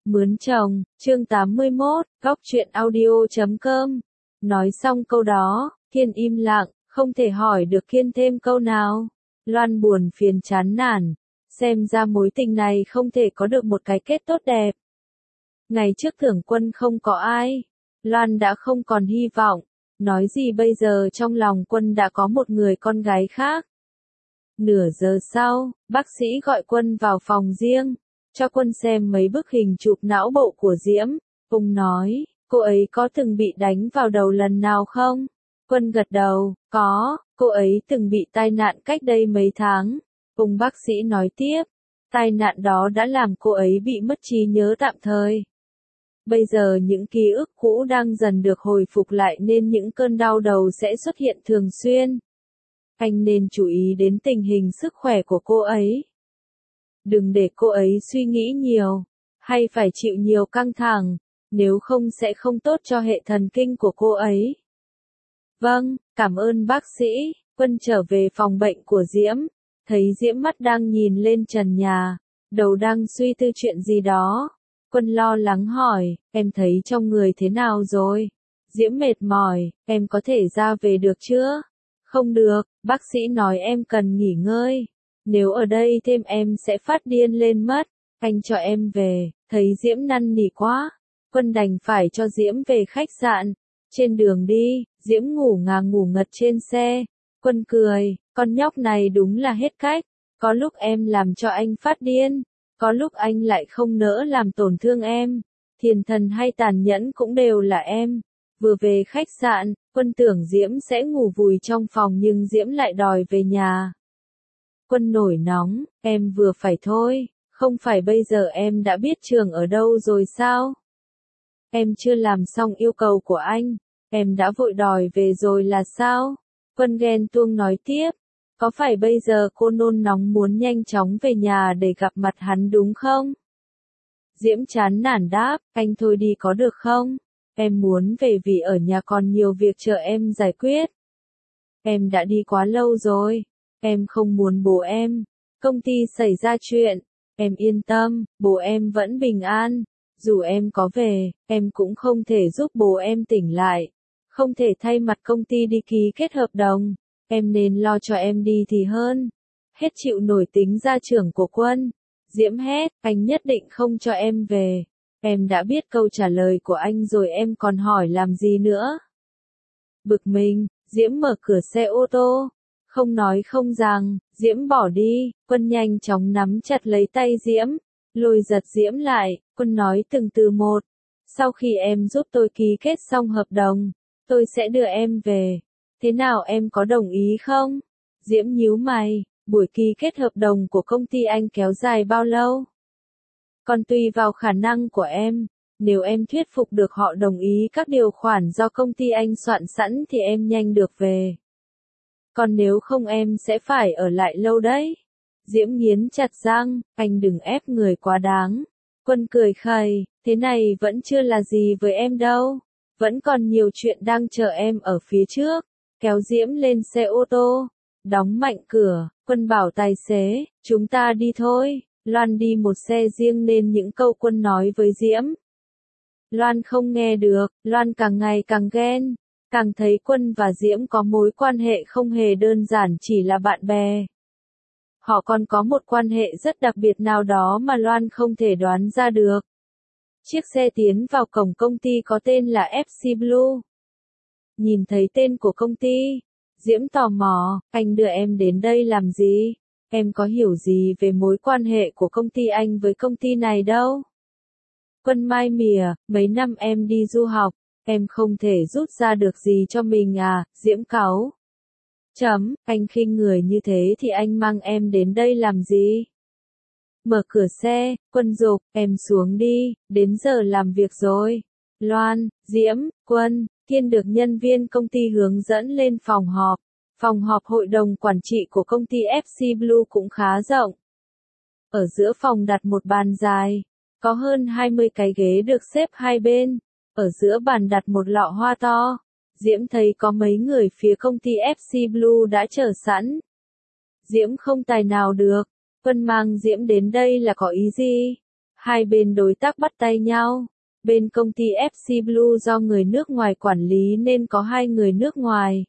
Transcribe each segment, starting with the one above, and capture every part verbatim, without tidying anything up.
Mướn chồng, chương tám mươi mốt, góc truyện audio chấm com. Nói xong câu đó, Kiên im lặng, không thể hỏi được Kiên thêm câu nào. Loan buồn phiền chán nản, xem ra mối tình này không thể có được một cái kết tốt đẹp. Ngày trước Tưởng Quân không có ai, Loan đã không còn hy vọng, nói gì bây giờ trong lòng Quân đã có một người con gái khác. Nửa giờ sau, bác sĩ gọi Quân vào phòng riêng, cho Quân xem mấy bức hình chụp não bộ của Diễm. Ông nói, cô ấy có từng bị đánh vào đầu lần nào không? Quân gật đầu, có, cô ấy từng bị tai nạn cách đây mấy tháng. Ông bác sĩ nói tiếp, tai nạn đó đã làm cô ấy bị mất trí nhớ tạm thời. Bây giờ những ký ức cũ đang dần được hồi phục lại nên những cơn đau đầu sẽ xuất hiện thường xuyên. Anh nên chú ý đến tình hình sức khỏe của cô ấy. Đừng để cô ấy suy nghĩ nhiều, hay phải chịu nhiều căng thẳng, nếu không sẽ không tốt cho hệ thần kinh của cô ấy. Vâng, cảm ơn bác sĩ. Quân trở về phòng bệnh của Diễm, thấy Diễm mắt đang nhìn lên trần nhà, đầu đang suy tư chuyện gì đó. Quân lo lắng hỏi, em thấy trong người thế nào rồi? Diễm mệt mỏi, em có thể ra về được chưa? Không được, bác sĩ nói em cần nghỉ ngơi. Nếu ở đây thêm em sẽ phát điên lên mất. Anh cho em về. Thấy Diễm năn nỉ quá, Quân đành phải cho Diễm về khách sạn. Trên đường đi, Diễm ngủ ngà ngủ ngật trên xe. Quân cười, con nhóc này đúng là hết cách. Có lúc em làm cho anh phát điên, có lúc anh lại không nỡ làm tổn thương em. Thiền thần hay tàn nhẫn cũng đều là em. Vừa về khách sạn, Quân tưởng Diễm sẽ ngủ vùi trong phòng nhưng Diễm lại đòi về nhà. Quân nổi nóng, em vừa phải thôi, không phải bây giờ em đã biết trường ở đâu rồi sao? Em chưa làm xong yêu cầu của anh, em đã vội đòi về rồi là sao? Quân ghen tuông nói tiếp, có phải bây giờ cô nôn nóng muốn nhanh chóng về nhà để gặp mặt hắn đúng không? Diễm chán nản đáp, anh thôi đi có được không? Em muốn về vì ở nhà còn nhiều việc chờ em giải quyết. Em đã đi quá lâu rồi. Em không muốn bố em. Công ty xảy ra chuyện. Em yên tâm, bố em vẫn bình an. Dù em có về, em cũng không thể giúp bố em tỉnh lại. Không thể thay mặt công ty đi ký kết hợp đồng. Em nên lo cho em đi thì hơn. Hết chịu nổi tính gia trưởng của Quân. Diễm hét, anh nhất định không cho em về. Em đã biết câu trả lời của anh rồi em còn hỏi làm gì nữa. Bực mình, Diễm mở cửa xe ô tô. Không nói không rằng, Diễm bỏ đi. Quân nhanh chóng nắm chặt lấy tay Diễm, lôi giật Diễm lại. Quân nói từng từ một. Sau khi em giúp tôi ký kết xong hợp đồng, tôi sẽ đưa em về. Thế nào em có đồng ý không? Diễm nhíu mày, buổi ký kết hợp đồng của công ty anh kéo dài bao lâu? Còn tùy vào khả năng của em, nếu em thuyết phục được họ đồng ý các điều khoản do công ty anh soạn sẵn thì em nhanh được về. Còn nếu không em sẽ phải ở lại lâu đấy. Diễm nghiến chặt răng, anh đừng ép người quá đáng. Quân cười khẩy, thế này vẫn chưa là gì với em đâu. Vẫn còn nhiều chuyện đang chờ em ở phía trước. Kéo Diễm lên xe ô tô, đóng mạnh cửa, Quân bảo tài xế, chúng ta đi thôi. Loan đi một xe riêng nên những câu Quân nói với Diễm, Loan không nghe được. Loan càng ngày càng ghen, càng thấy Quân và Diễm có mối quan hệ không hề đơn giản chỉ là bạn bè. Họ còn có một quan hệ rất đặc biệt nào đó mà Loan không thể đoán ra được. Chiếc xe tiến vào cổng công ty có tên là ép xê Blue. Nhìn thấy tên của công ty, Diễm tò mò, anh đưa em đến đây làm gì? Em có hiểu gì về mối quan hệ của công ty anh với công ty này đâu? Quân mai mỉa, mấy năm em đi du học, em không thể rút ra được gì cho mình à? Diễm cáu. Chấm, anh khinh người như thế thì anh mang em đến đây làm gì? Mở cửa xe, Quân giục, em xuống đi, đến giờ làm việc rồi. Loan, Diễm, Quân, Kiên được nhân viên công ty hướng dẫn lên phòng họp. Phòng họp hội đồng quản trị của công ty ép xê Blue cũng khá rộng. Ở giữa phòng đặt một bàn dài, có hơn hai mươi cái ghế được xếp hai bên. Ở giữa bàn đặt một lọ hoa to. Diễm thấy có mấy người phía công ty ép xê Blue đã chờ sẵn. Diễm không tài nào được. Quân mang Diễm đến đây là có ý gì? Hai bên đối tác bắt tay nhau. Bên công ty ép xê Blue do người nước ngoài quản lý nên có hai người nước ngoài.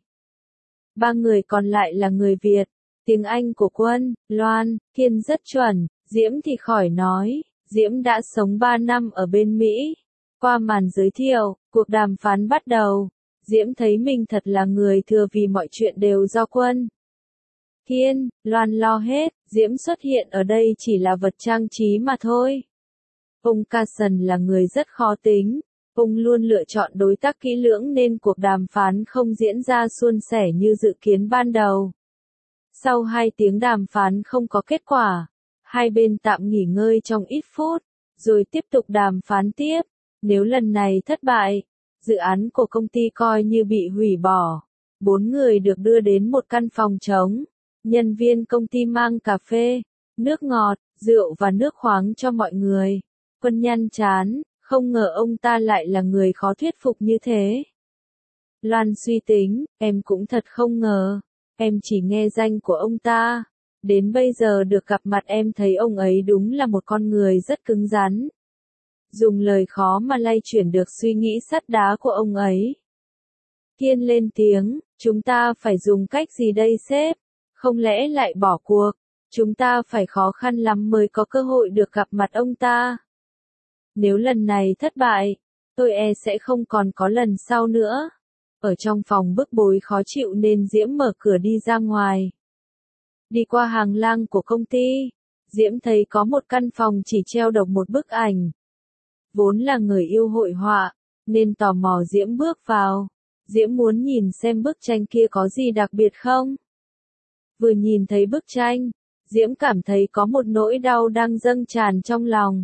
Ba người còn lại là người Việt. Tiếng Anh của Quân, Loan, Thiên rất chuẩn, Diễm thì khỏi nói. Diễm đã sống ba năm ở bên Mỹ. Qua màn giới thiệu, cuộc đàm phán bắt đầu. Diễm thấy mình thật là người thừa vì mọi chuyện đều do Quân, Thiên, Loan lo hết. Diễm xuất hiện ở đây chỉ là vật trang trí mà thôi. Ông Carson là người rất khó tính. Ông luôn lựa chọn đối tác kỹ lưỡng nên cuộc đàm phán không diễn ra suôn sẻ như dự kiến ban đầu. Sau hai tiếng đàm phán không có kết quả, hai bên tạm nghỉ ngơi trong ít phút, rồi tiếp tục đàm phán tiếp. Nếu lần này thất bại, dự án của công ty coi như bị hủy bỏ. Bốn người được đưa đến một căn phòng trống. Nhân viên công ty mang cà phê, nước ngọt, rượu và nước khoáng cho mọi người. Quân nhăn chán, không ngờ ông ta lại là người khó thuyết phục như thế. Loan suy tính, em cũng thật không ngờ. Em chỉ nghe danh của ông ta. Đến bây giờ được gặp mặt em thấy ông ấy đúng là một con người rất cứng rắn. Dùng lời khó mà lay chuyển được suy nghĩ sắt đá của ông ấy. Thiên lên tiếng, chúng ta phải dùng cách gì đây sếp? Không lẽ lại bỏ cuộc? Chúng ta phải khó khăn lắm mới có cơ hội được gặp mặt ông ta. Nếu lần này thất bại, tôi e sẽ không còn có lần sau nữa. Ở trong phòng bức bối khó chịu nên Diễm mở cửa đi ra ngoài. Đi qua hàng lang của công ty, Diễm thấy có một căn phòng chỉ treo độc một bức ảnh. Vốn là người yêu hội họa, nên tò mò Diễm bước vào. Diễm muốn nhìn xem bức tranh kia có gì đặc biệt không. Vừa nhìn thấy bức tranh, Diễm cảm thấy có một nỗi đau đang dâng tràn trong lòng.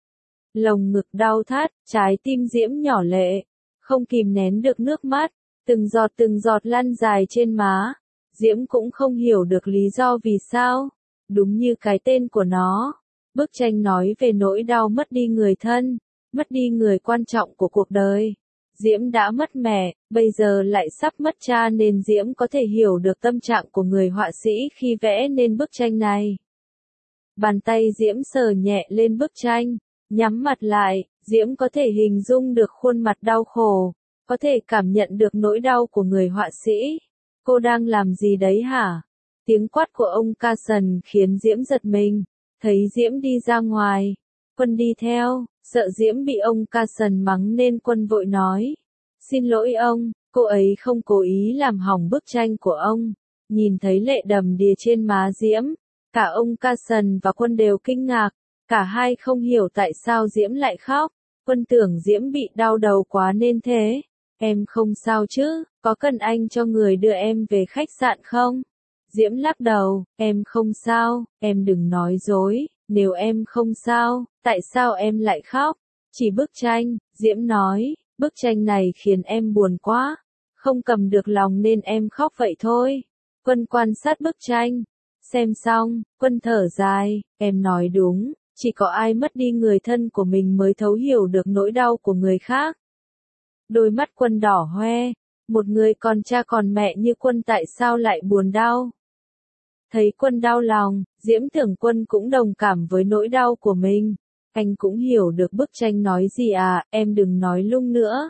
Lồng ngực đau thắt, trái tim Diễm nhỏ lệ, không kìm nén được nước mắt, từng giọt từng giọt lăn dài trên má. Diễm cũng không hiểu được lý do vì sao. Đúng như cái tên của nó, bức tranh nói về nỗi đau mất đi người thân, mất đi người quan trọng của cuộc đời. Diễm đã mất mẹ, bây giờ lại sắp mất cha nên Diễm có thể hiểu được tâm trạng của người họa sĩ khi vẽ nên bức tranh này. Bàn tay Diễm sờ nhẹ lên bức tranh, nhắm mặt lại, Diễm có thể hình dung được khuôn mặt đau khổ, có thể cảm nhận được nỗi đau của người họa sĩ. Cô đang làm gì đấy hả? Tiếng quát của ông Carson khiến Diễm giật mình, thấy Diễm đi ra ngoài. Quân đi theo, sợ Diễm bị ông Carson mắng nên Quân vội nói. Xin lỗi ông, cô ấy không cố ý làm hỏng bức tranh của ông. Nhìn thấy lệ đầm đìa trên má Diễm, cả ông Carson và Quân đều kinh ngạc, cả hai không hiểu tại sao Diễm lại khóc. Quân tưởng Diễm bị đau đầu quá nên thế. Em không sao chứ, có cần anh cho người đưa em về khách sạn không? Diễm lắc đầu, em không sao, em đừng nói dối, nếu em không sao, tại sao em lại khóc? Chỉ bức tranh, Diễm nói, bức tranh này khiến em buồn quá, không cầm được lòng nên em khóc vậy thôi. Quân quan sát bức tranh, xem xong, Quân thở dài, em nói đúng, chỉ có ai mất đi người thân của mình mới thấu hiểu được nỗi đau của người khác. Đôi mắt Quân đỏ hoe, một người còn cha còn mẹ như Quân tại sao lại buồn đau? Thấy Quân đau lòng, Diễm tưởng Quân cũng đồng cảm với nỗi đau của mình. Anh cũng hiểu được bức tranh nói gì à, em đừng nói lung nữa.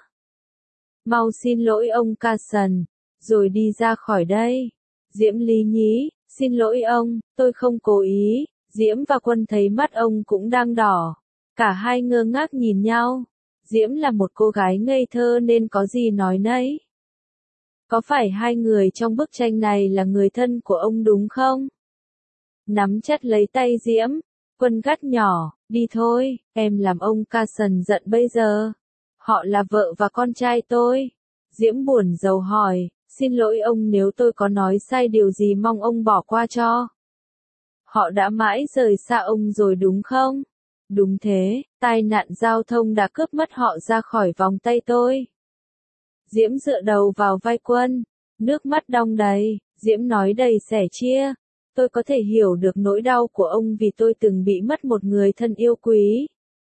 Mau xin lỗi ông Carson, rồi đi ra khỏi đây. Diễm lý nhí, xin lỗi ông, tôi không cố ý. Diễm và Quân thấy mắt ông cũng đang đỏ. Cả hai ngơ ngác nhìn nhau. Diễm là một cô gái ngây thơ nên có gì nói nấy. Có phải hai người trong bức tranh này là người thân của ông đúng không? Nắm chặt lấy tay Diễm, Quân gắt nhỏ, đi thôi, em làm ông Carson giận bây giờ. Họ là vợ và con trai tôi. Diễm buồn rầu hỏi, xin lỗi ông nếu tôi có nói sai điều gì mong ông bỏ qua cho. Họ đã mãi rời xa ông rồi đúng không? Đúng thế, tai nạn giao thông đã cướp mất họ ra khỏi vòng tay tôi. Diễm dựa đầu vào vai Quân, nước mắt đong đầy, Diễm nói đầy sẻ chia. Tôi có thể hiểu được nỗi đau của ông vì tôi từng bị mất một người thân yêu quý.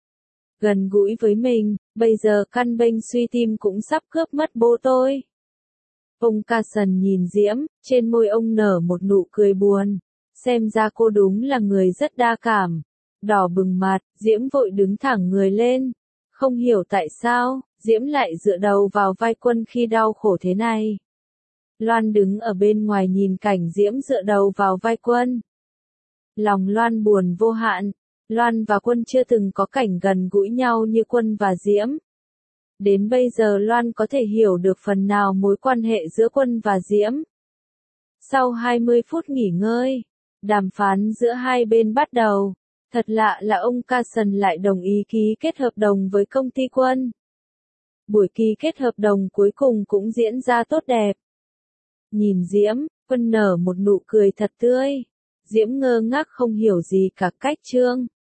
Gần gũi với mình, bây giờ căn bệnh suy tim cũng sắp cướp mất bố tôi. Ông Carson nhìn Diễm, trên môi ông nở một nụ cười buồn. Xem ra cô đúng là người rất đa cảm. Đỏ bừng mặt, Diễm vội đứng thẳng người lên. Không hiểu tại sao, Diễm lại dựa đầu vào vai Quân khi đau khổ thế này. Loan đứng ở bên ngoài nhìn cảnh Diễm dựa đầu vào vai Quân. Lòng Loan buồn vô hạn. Loan và Quân chưa từng có cảnh gần gũi nhau như Quân và Diễm. Đến bây giờ Loan có thể hiểu được phần nào mối quan hệ giữa Quân và Diễm. Sau hai mươi phút nghỉ ngơi, đàm phán giữa hai bên bắt đầu. Thật lạ là ông Carson lại đồng ý ký kết hợp đồng với công ty Quân. Buổi ký kết hợp đồng cuối cùng cũng diễn ra tốt đẹp. Nhìn Diễm, Quân nở một nụ cười thật tươi. Diễm ngơ ngác không hiểu gì cả cách chương.